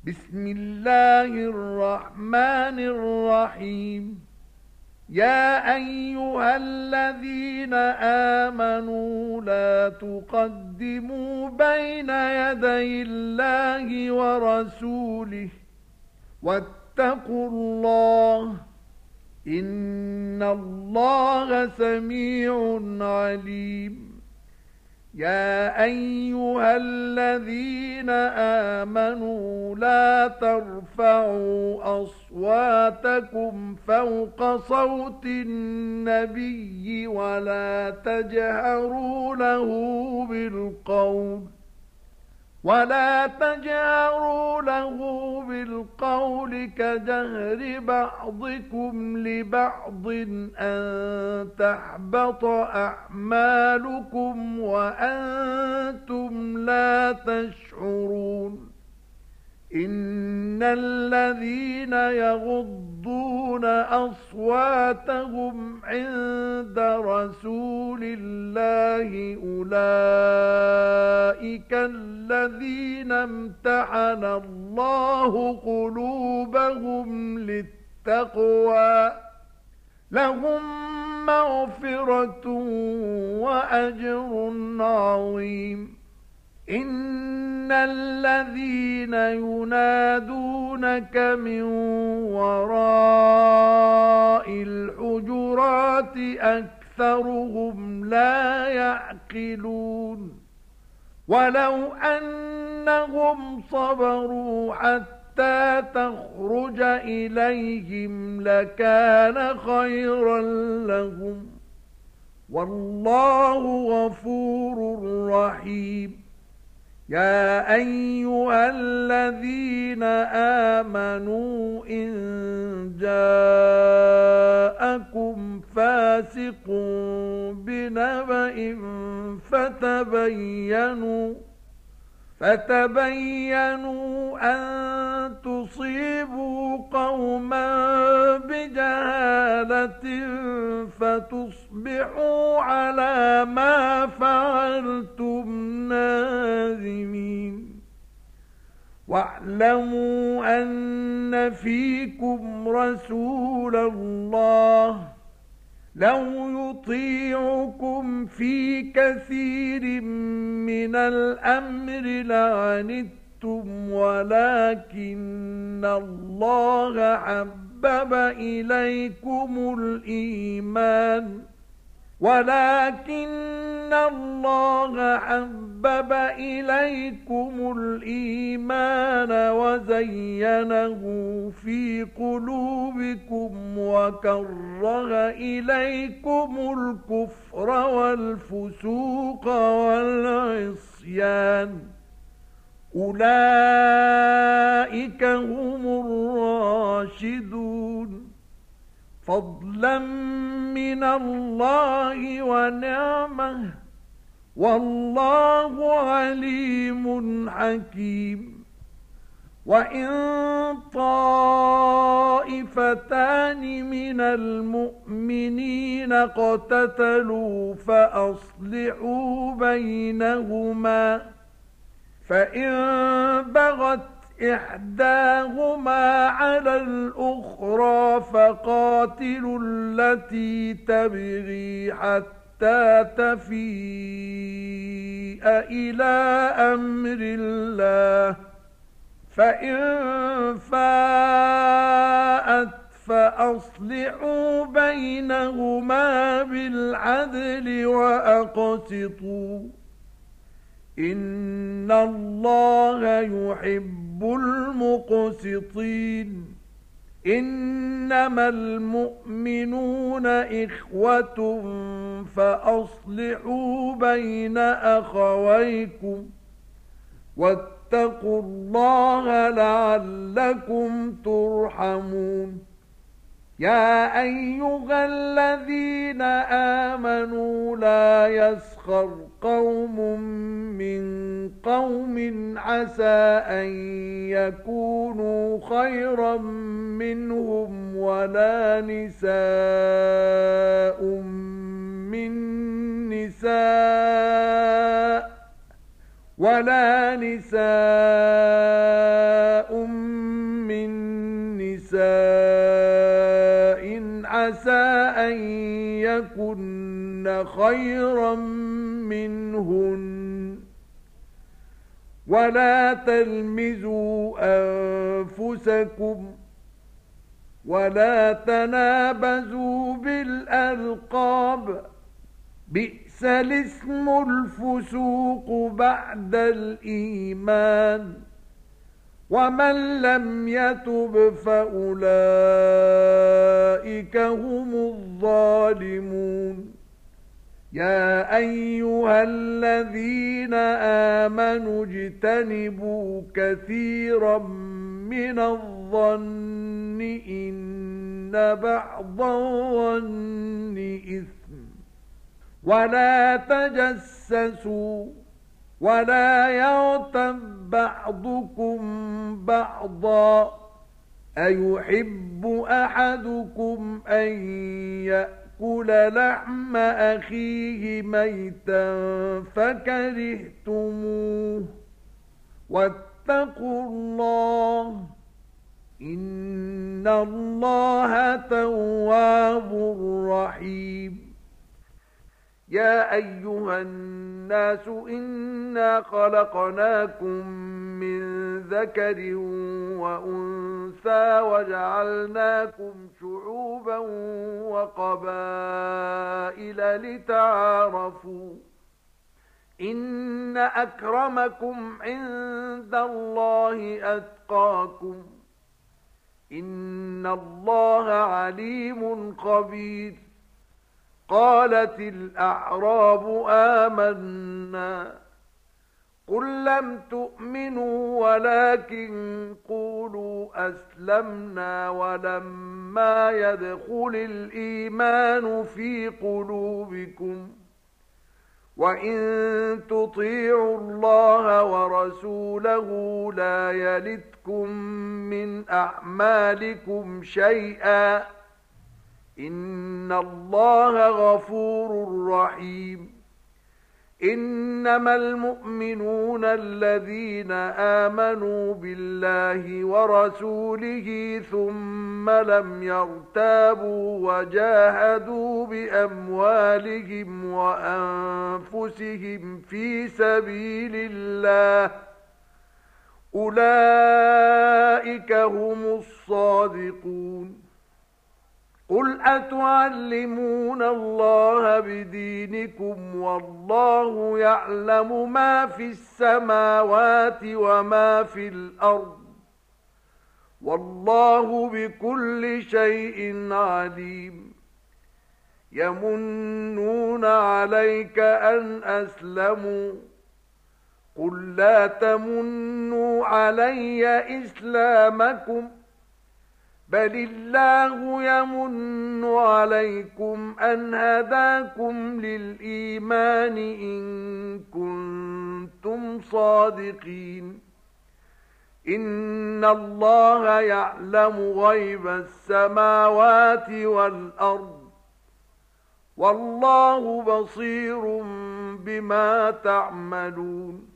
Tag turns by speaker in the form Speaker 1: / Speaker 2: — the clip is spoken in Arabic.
Speaker 1: بسم الله الرحمن الرحيم. يا أيها الذين آمنوا لا تقدموا بين يدي الله ورسوله واتقوا الله إن الله سميع عليم. يا أيها الذين آمنوا لا ترفعوا أصواتكم فوق صوت النبي ولا تجهروا له بالقول كجهر بعضكم لبعض أن تحبط أعمالكم وأنتم لا تشعرون. إن الذين يغضون أصواتهم عند رسول الله أولئك الذين امتحن الله قلوبهم للتقوى لهم مغفرة وأجر عظيم. إن الذين ينادونك من وراء الحجرات أكثرهم لا يعقلون. ولو أنهم صبروا حتى تخرج إليهم لكان خيرا لهم والله غفور رحيم. يا أيها الذين آمنوا إن جاءكم فاسق بنبأ فتبينوا أن تصيبوا قوما بجهالة فتصبحوا على ما فعلتم نادمين. واعلموا أن فيكم رسول الله لو يطيعكم في كثير من الأمر لعنتم ولكن الله حبب إليكم الإيمان وزينه في قلوبكم وكره إليكم الكفر والفسوق والعصيان أولئك هم الراشدون فضلا من الله ونعمه والله عليم حكيم. وإن طائفتان من المؤمنين اقتتلوا فأصلحوا بينهما فإن بغت إحداهما على الأخرى فقاتلوا التي تبغي حتى تفيء إلى أمر الله فإن فاءت فأصلحوا بينهما بالعدل وأقسطوا إن الله يحب المقسطين. إنما المؤمنون إخوة فأصلحوا بين أخويكم واتقوا الله لعلكم ترحمون. يا أيها الذين آمنوا لا يسخر قوم من قوم عسى أن يكونوا خيرا منهم ولا نساء من نساء عسى أن يكن خيرا منهن ولا تلمزوا أنفسكم ولا تنابزوا بالألقاب بئس الاسم الفسوق بعد الإيمان ومن لم يتب فأولئك هم الظالمون يا أيها الذين آمنوا اجتنبوا كثيرا من الظن إن بعض الظن إثم ولا تجسسوا ولا يغتب بعضكم بعضا أيحب أحدكم أن يأكل لحم أخيه ميتا فكرهتموه واتقوا الله إن الله تواب رحيم يا أيها الناس إنا خلقناكم من ذكر وأنثى وجعلناكم شعوبا وقبائل لتعارفوا إن أكرمكم عند الله أتقاكم إن الله عليم خبير قالت الأعراب آمنا قل لم تؤمنوا ولكن قولوا أسلمنا ولما يدخل الإيمان في قلوبكم وإن تطيعوا الله ورسوله لا يلتكم من أعمالكم شيئا إن الله غفور رحيم إنما المؤمنون الذين آمنوا بالله ورسوله ثم لم يرتابوا وجاهدوا بأموالهم وأنفسهم في سبيل الله أولئك هم الصادقون قل أتعلمون الله بدينكم والله يعلم ما في السماوات وما في الأرض والله بكل شيء عليم يمنون عليك أن أسلموا قل لا تمنوا علي إسلامكم بل الله يمن عليكم أن هداكم للإيمان إن كنتم صادقين إن الله يعلم غيب السماوات والأرض والله بصير بما تعملون